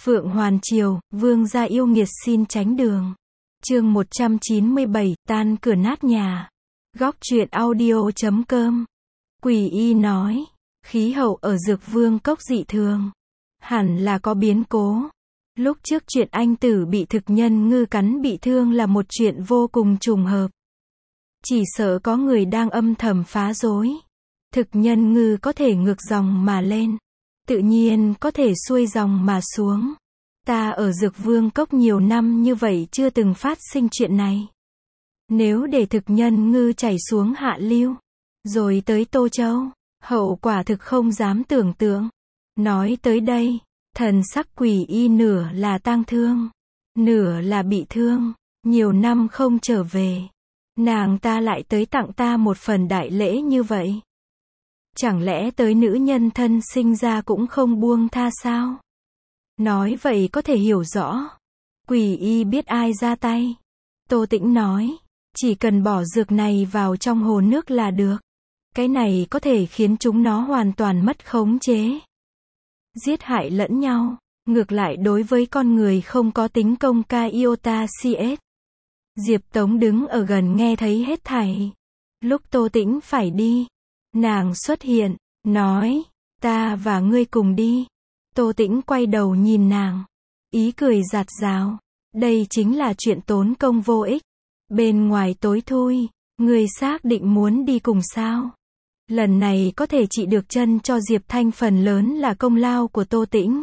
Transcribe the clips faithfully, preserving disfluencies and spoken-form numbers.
Phượng Hoàn Triều, vương gia yêu nghiệt xin tránh đường. Chương một trăm chín mươi bảy, tan cửa nát nhà. Góc truyện audio chấm com. Quỷ y nói, khí hậu ở Dược Vương Cốc dị thường. Hẳn là có biến cố. Lúc trước chuyện anh tử bị thực nhân ngư cắn bị thương là một chuyện vô cùng trùng hợp. Chỉ sợ có người đang âm thầm phá rối. Thực nhân ngư có thể ngược dòng mà lên, tự nhiên có thể xuôi dòng mà xuống. Ta ở Dược Vương Cốc nhiều năm như vậy chưa từng phát sinh chuyện này. Nếu để thực nhân ngư chảy xuống hạ lưu, rồi tới Tô Châu, hậu quả thực không dám tưởng tượng. Nói tới đây, thần sắc quỷ y nửa là tang thương, nửa là bị thương. Nhiều năm không trở về, nàng ta lại tới tặng ta một phần đại lễ như vậy. Chẳng lẽ tới nữ nhân thân sinh ra cũng không buông tha sao? Nói vậy có thể hiểu rõ. Quỷ y biết ai ra tay. Tô Tĩnh nói, chỉ cần bỏ dược này vào trong hồ nước là được. Cái này có thể khiến chúng nó hoàn toàn mất khống chế. Giết hại lẫn nhau, ngược lại đối với con người không có tính công ca iota cs. Diệp Tống đứng ở gần nghe thấy hết thảy. Lúc Tô Tĩnh phải đi, nàng xuất hiện, nói, ta và ngươi cùng đi. Tô Tĩnh quay đầu nhìn nàng, ý cười giạt rào, đây chính là chuyện tốn công vô ích. Bên ngoài tối thui, ngươi xác định muốn đi cùng sao? Lần này có thể trị được chân cho Diệp Thanh phần lớn là công lao của Tô Tĩnh.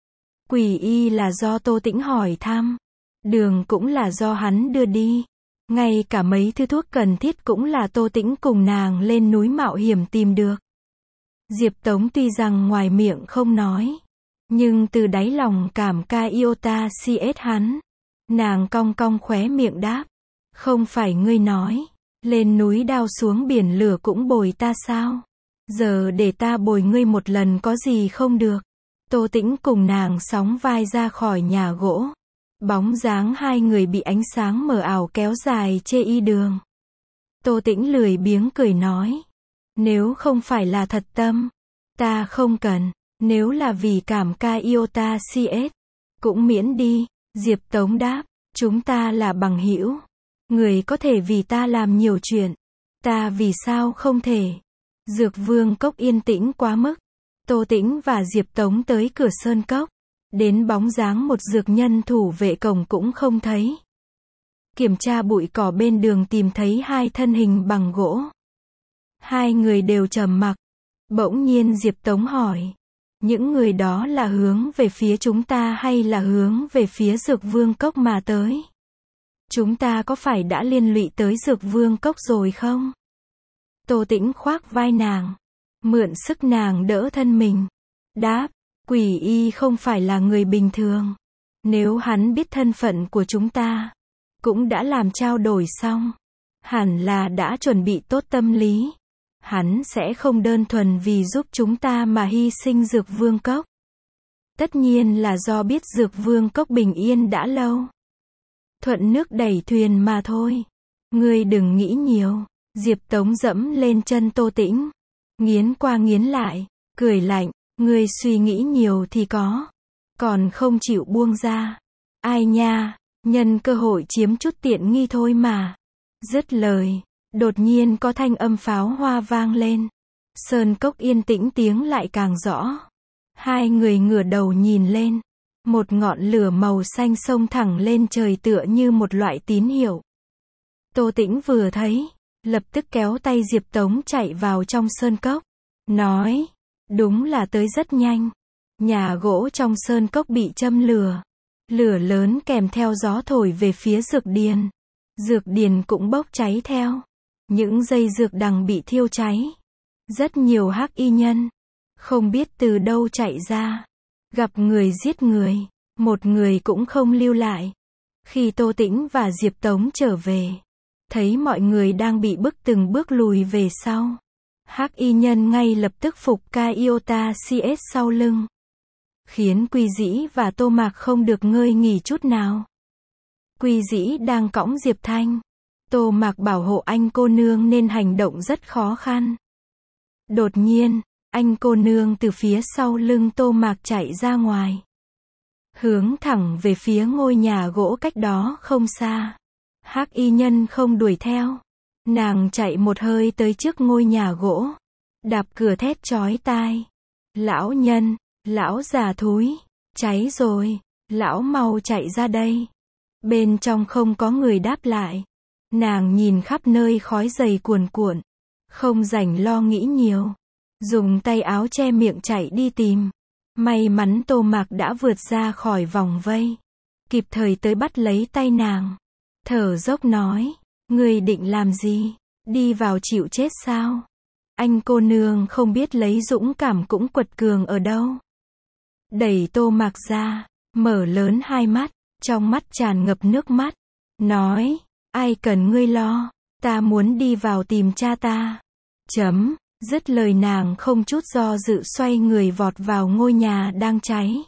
Quỷ y là do Tô Tĩnh hỏi thăm, đường cũng là do hắn đưa đi. Ngay cả mấy thứ thuốc cần thiết cũng là Tô Tĩnh cùng nàng lên núi mạo hiểm tìm được. Diệp Tống tuy rằng ngoài miệng không nói, nhưng từ đáy lòng cảm ca iota cs hắn. Nàng cong cong khóe miệng đáp, không phải ngươi nói, lên núi đao xuống biển lửa cũng bồi ta sao? Giờ để ta bồi ngươi một lần có gì không được? Tô Tĩnh cùng nàng sóng vai ra khỏi nhà gỗ. Bóng dáng hai người bị ánh sáng mờ ảo kéo dài chê y đường. Tô Tĩnh lười biếng cười nói, nếu không phải là thật tâm, ta không cần. Nếu là vì cảm ca iota cs, cũng miễn đi. Diệp Tống đáp, chúng ta là bằng hữu. Người có thể vì ta làm nhiều chuyện, ta vì sao không thể? Dược Vương Cốc yên tĩnh quá mức. Tô Tĩnh và Diệp Tống tới cửa sơn cốc. Đến bóng dáng một dược nhân thủ vệ cổng cũng không thấy. Kiểm tra bụi cỏ bên đường tìm thấy hai thân hình bằng gỗ. Hai người đều trầm mặc. Bỗng nhiên Diệp Tống hỏi, những người đó là hướng về phía chúng ta hay là hướng về phía Dược Vương Cốc mà tới? Chúng ta có phải đã liên lụy tới Dược Vương Cốc rồi không? Tô Tĩnh khoác vai nàng, mượn sức nàng đỡ thân mình. Đáp, quỷ y không phải là người bình thường. Nếu hắn biết thân phận của chúng ta, cũng đã làm trao đổi xong. Hẳn là đã chuẩn bị tốt tâm lý. Hắn sẽ không đơn thuần vì giúp chúng ta mà hy sinh Dược Vương Cốc. Tất nhiên là do biết Dược Vương Cốc bình yên đã lâu. Thuận nước đẩy thuyền mà thôi. Ngươi đừng nghĩ nhiều. Diệp Tống dẫm lên chân Tô Tĩnh, nghiến qua nghiến lại, cười lạnh, ngươi suy nghĩ nhiều thì có, còn không chịu buông ra. Ai nha, nhân cơ hội chiếm chút tiện nghi thôi mà. Dứt lời, đột nhiên có thanh âm pháo hoa vang lên. Sơn cốc yên tĩnh tiếng lại càng rõ. Hai người ngửa đầu nhìn lên. Một ngọn lửa màu xanh xông thẳng lên trời tựa như một loại tín hiệu. Tô Tĩnh vừa thấy, lập tức kéo tay Diệp Tống chạy vào trong sơn cốc. Nói, đúng là tới rất nhanh. Nhà gỗ trong sơn cốc bị châm lửa. Lửa lớn kèm theo gió thổi về phía dược điền. Dược điền cũng bốc cháy theo. Những dây dược đằng bị thiêu cháy. Rất nhiều hắc y nhân, không biết từ đâu chạy ra. Gặp người giết người, một người cũng không lưu lại. Khi Tô Tĩnh và Diệp Tống trở về, thấy mọi người đang bị bức từng bước lùi về sau. Hắc y nhân ngay lập tức phục ca iota cs sau lưng. Khiến Quy Dĩ và Tô Mạc không được ngơi nghỉ chút nào. Quy Dĩ đang cõng Diệp Thanh. Tô Mạc bảo hộ anh cô nương nên hành động rất khó khăn. Đột nhiên, anh cô nương từ phía sau lưng Tô Mạc chạy ra ngoài. hướng thẳng về phía ngôi nhà gỗ cách đó không xa. Hắc y nhân không đuổi theo. Nàng chạy một hơi tới trước ngôi nhà gỗ. Đạp cửa thét chói tai. Lão nhân, lão già thúi, cháy rồi, lão mau chạy ra đây. Bên trong không có người đáp lại. Nàng nhìn khắp nơi khói dày cuồn cuộn. Không rảnh lo nghĩ nhiều. Dùng tay áo che miệng chạy đi tìm. May mắn Tô Mạc đã vượt ra khỏi vòng vây. Kịp thời tới bắt lấy tay nàng. Thở dốc nói, ngươi định làm gì? Đi vào chịu chết sao? Anh cô nương không biết lấy dũng cảm cũng quật cường ở đâu. Đẩy Tô Mạc ra, mở lớn hai mắt, trong mắt tràn ngập nước mắt. Nói, ai cần ngươi lo, ta muốn đi vào tìm cha ta. Chấm, dứt lời nàng không chút do dự xoay người vọt vào ngôi nhà đang cháy.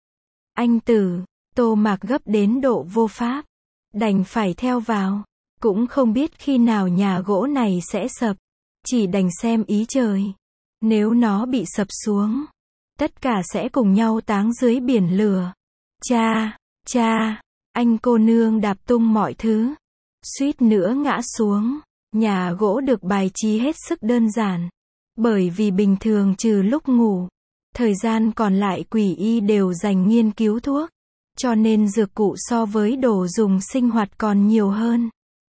Anh tử, Tô Mạc gấp đến độ vô pháp. Đành phải theo vào. Cũng không biết khi nào nhà gỗ này sẽ sập. Chỉ đành xem ý trời. Nếu nó bị sập xuống, tất cả sẽ cùng nhau táng dưới biển lửa. Cha, cha, anh cô nương đạp tung mọi thứ. Suýt nữa ngã xuống. Nhà gỗ được bài trí hết sức đơn giản. Bởi vì bình thường trừ lúc ngủ, thời gian còn lại Quỷ Y đều dành nghiên cứu thuốc. Cho nên dược cụ so với đồ dùng sinh hoạt còn nhiều hơn.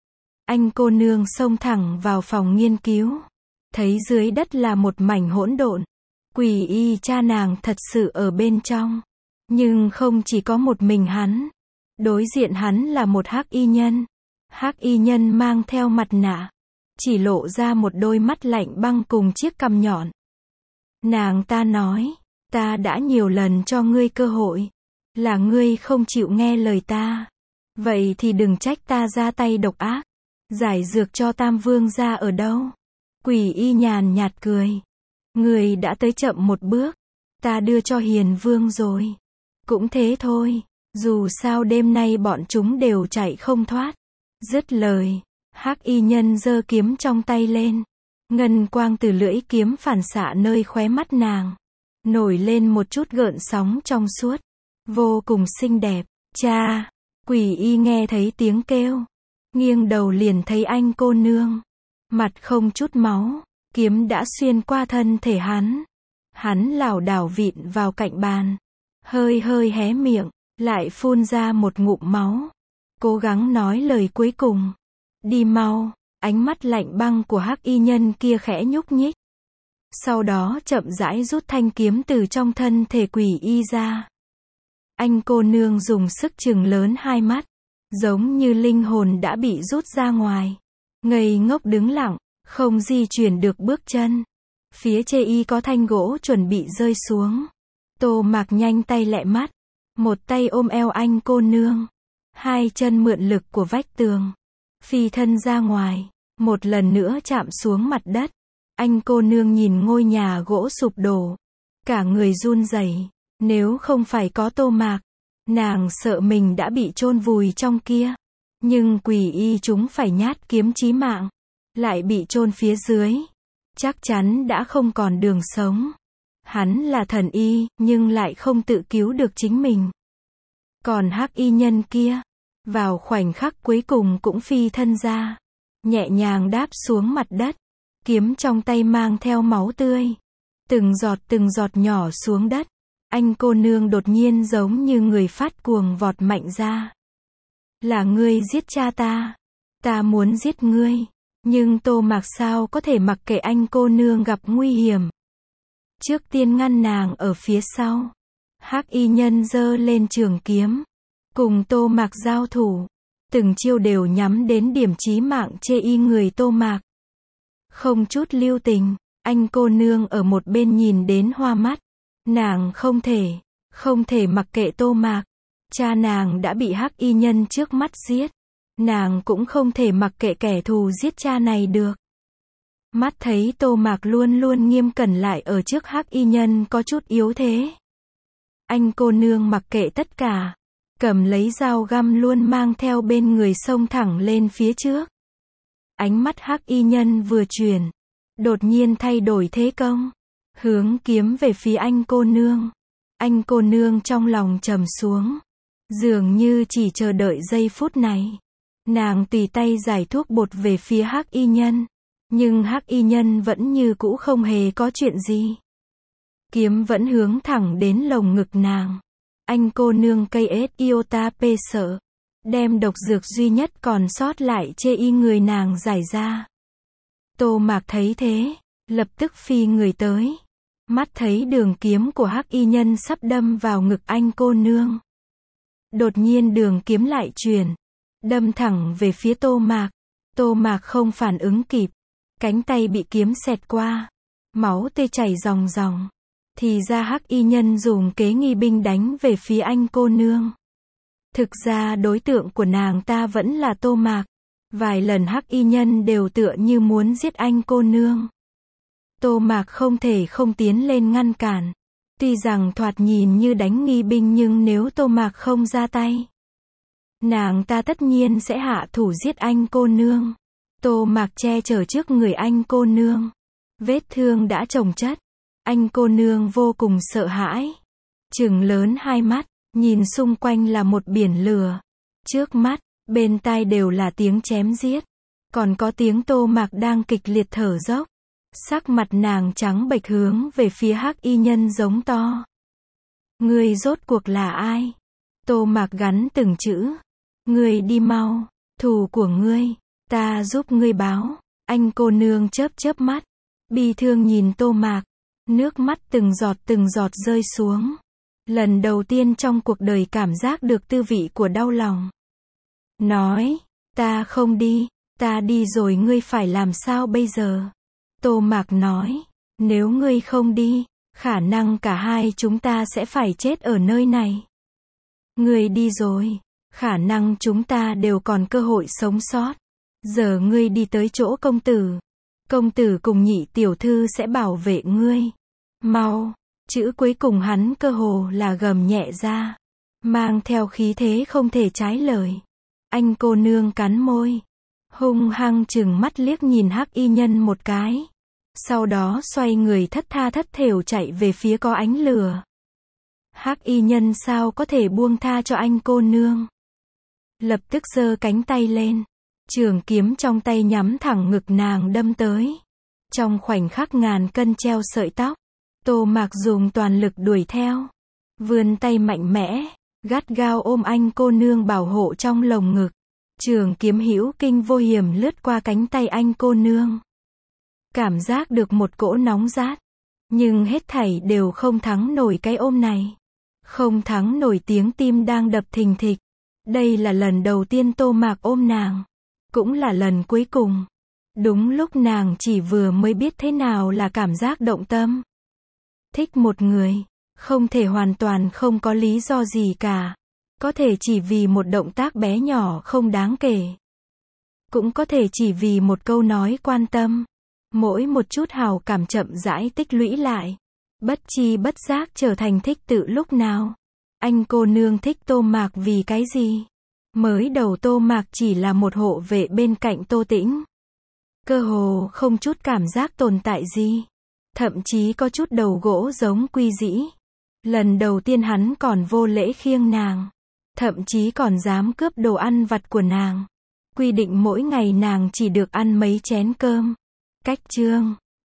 Anh cô nương xông thẳng vào phòng nghiên cứu. Thấy dưới đất là một mảnh hỗn độn. Quỷ Y cha nàng thật sự ở bên trong. Nhưng không chỉ có một mình hắn. Đối diện hắn là một hắc y nhân. Hắc y nhân mang theo mặt nạ. Chỉ lộ ra một đôi mắt lạnh băng cùng chiếc cằm nhọn. Nàng ta nói, ta đã nhiều lần cho ngươi cơ hội. Là ngươi không chịu nghe lời ta. Vậy thì đừng trách ta ra tay độc ác. Giải dược cho Tam Vương gia ở đâu? Quỷ Y nhàn nhạt cười. Ngươi đã tới chậm một bước. Ta đưa cho Hiền Vương rồi. Cũng thế thôi. Dù sao đêm nay bọn chúng đều chạy không thoát. Dứt lời, hắc y nhân giơ kiếm trong tay lên. Ngân quang từ lưỡi kiếm phản xạ nơi khóe mắt nàng. Nổi lên một chút gợn sóng trong suốt. Vô cùng xinh đẹp. Cha! Quỷ Y nghe thấy tiếng kêu. Nghiêng đầu liền thấy anh cô nương. Mặt không chút máu. Kiếm đã xuyên qua thân thể hắn. Hắn lảo đảo vịn vào cạnh bàn. Hơi hơi hé miệng. Lại phun ra một ngụm máu. Cố gắng nói lời cuối cùng. Đi mau. Ánh mắt lạnh băng của hắc y nhân kia khẽ nhúc nhích. Sau đó chậm rãi rút thanh kiếm từ trong thân thể Quỷ Y ra. Anh cô nương dùng sức trừng lớn hai mắt. Giống như linh hồn đã bị rút ra ngoài. Ngây ngốc đứng lặng. Không di chuyển được bước chân. Phía chê y có thanh gỗ chuẩn bị rơi xuống. Tô Mạc nhanh tay lẹ mắt. Một tay ôm eo anh cô nương. Hai chân mượn lực của vách tường. Phi thân ra ngoài. Một lần nữa chạm xuống mặt đất. Anh cô nương nhìn ngôi nhà gỗ sụp đổ. Cả người run rẩy. Nếu không phải có Tô Mạc, nàng sợ mình đã bị chôn vùi trong kia. Nhưng Quỷ Y chúng phải nhát kiếm chí mạng. Lại bị chôn phía dưới. Chắc chắn đã không còn đường sống. Hắn là thần y, nhưng lại không tự cứu được chính mình. Còn hắc y nhân kia, vào khoảnh khắc cuối cùng cũng phi thân ra. Nhẹ nhàng đáp xuống mặt đất. Kiếm trong tay mang theo máu tươi. Từng giọt từng giọt nhỏ xuống đất. Anh cô nương đột nhiên giống như người phát cuồng vọt mạnh ra. Là ngươi giết cha ta. Ta muốn giết ngươi. Nhưng Tô Mạc sao có thể mặc kệ anh cô nương gặp nguy hiểm. Trước tiên ngăn nàng ở phía sau. Hắc y nhân giơ lên trường kiếm. Cùng Tô Mạc giao thủ. Từng chiêu đều nhắm đến điểm chí mạng chê y người Tô Mạc. Không chút lưu tình. Anh cô nương ở một bên nhìn đến hoa mắt. Nàng không thể, không thể mặc kệ Tô Mạc. Cha nàng đã bị hắc y nhân trước mắt giết. Nàng cũng không thể mặc kệ kẻ thù giết cha này được. Mắt thấy Tô Mạc luôn luôn nghiêm cẩn lại ở trước hắc y nhân có chút yếu thế. Anh cô nương mặc kệ tất cả. Cầm lấy dao găm luôn mang theo bên người xông thẳng lên phía trước. Ánh mắt hắc y nhân vừa chuyển. Đột nhiên thay đổi thế công. Hướng kiếm về phía anh cô nương. Anh cô nương trong lòng trầm xuống. Dường như chỉ chờ đợi giây phút này. Nàng tùy tay giải thuốc bột về phía Hắc y nhân. Nhưng Hắc y nhân vẫn như cũ không hề có chuyện gì. Kiếm vẫn hướng thẳng đến lồng ngực nàng. Anh cô nương cây ết iota p sợ. Đem độc dược duy nhất còn sót lại chê y người nàng giải ra. Tô Mạc thấy thế, lập tức phi người tới. Mắt thấy đường kiếm của Hắc y nhân sắp đâm vào ngực anh cô nương. Đột nhiên đường kiếm lại chuyển. Đâm thẳng về phía Tô Mạc. Tô Mạc không phản ứng kịp. Cánh tay bị kiếm xẹt qua. Máu tê chảy ròng ròng. Thì ra Hắc y nhân dùng kế nghi binh đánh về phía anh cô nương. Thực ra đối tượng của nàng ta vẫn là Tô Mạc. Vài lần Hắc y nhân đều tựa như muốn giết anh cô nương. Tô Mạc không thể không tiến lên ngăn cản. Tuy rằng thoạt nhìn như đánh nghi binh nhưng nếu Tô Mạc không ra tay, nàng ta tất nhiên sẽ hạ thủ giết anh cô nương. Tô Mạc che chở trước người anh cô nương. Vết thương đã chồng chất. Anh cô nương vô cùng sợ hãi. Trừng lớn hai mắt, nhìn xung quanh là một biển lửa. Trước mắt, bên tai đều là tiếng chém giết. Còn có tiếng Tô Mạc đang kịch liệt thở dốc. Sắc mặt nàng trắng bệch hướng về phía Hắc y nhân giống to. Ngươi rốt cuộc là ai? Tô Mạc gắn từng chữ. Ngươi đi mau, thù của ngươi, ta giúp ngươi báo. Anh cô nương chớp chớp mắt, bi thương nhìn Tô Mạc. Nước mắt từng giọt từng giọt rơi xuống. Lần đầu tiên trong cuộc đời cảm giác được tư vị của đau lòng. Nói, ta không đi, ta đi rồi ngươi phải làm sao bây giờ? Tô Mạc nói, nếu ngươi không đi, khả năng cả hai chúng ta sẽ phải chết ở nơi này. Ngươi đi rồi, khả năng chúng ta đều còn cơ hội sống sót. Giờ ngươi đi tới chỗ công tử. Công tử cùng nhị tiểu thư sẽ bảo vệ ngươi. Mau, chữ cuối cùng hắn cơ hồ là gầm nhẹ ra. Mang theo khí thế không thể trái lời. Anh cô nương cắn môi. Hung hăng chừng mắt liếc nhìn Hắc y nhân một cái. Sau đó xoay người thất tha thất thểu chạy về phía có ánh lửa. Hắc y nhân sao có thể buông tha cho anh cô nương. Lập tức giơ cánh tay lên. Trường kiếm trong tay nhắm thẳng ngực nàng đâm tới. Trong khoảnh khắc ngàn cân treo sợi tóc. Tô Mạc dùng toàn lực đuổi theo. Vươn tay mạnh mẽ. Gắt gao ôm anh cô nương bảo hộ trong lồng ngực. Trường kiếm hữu kinh vô hiểm lướt qua cánh tay anh cô nương. Cảm giác được một cỗ nóng rát. Nhưng hết thảy đều không thắng nổi cái ôm này. Không thắng nổi tiếng tim đang đập thình thịch. Đây là lần đầu tiên Tô Mạc ôm nàng. Cũng là lần cuối cùng. Đúng lúc nàng chỉ vừa mới biết thế nào là cảm giác động tâm. Thích một người, không thể hoàn toàn không có lý do gì cả. Có thể chỉ vì một động tác bé nhỏ không đáng kể. Cũng có thể chỉ vì một câu nói quan tâm. Mỗi một chút hào cảm chậm rãi tích lũy lại. Bất chi bất giác trở thành thích tự lúc nào. Anh cô nương thích Tô Mạc vì cái gì? Mới đầu Tô Mạc chỉ là một hộ vệ bên cạnh Tô Tĩnh. Cơ hồ không chút cảm giác tồn tại gì. Thậm chí có chút đầu gỗ giống Quy Dĩ. Lần đầu tiên hắn còn vô lễ khiêng nàng. Thậm chí còn dám cướp đồ ăn vặt của nàng. Quy định mỗi ngày nàng chỉ được ăn mấy chén cơm. Cách chương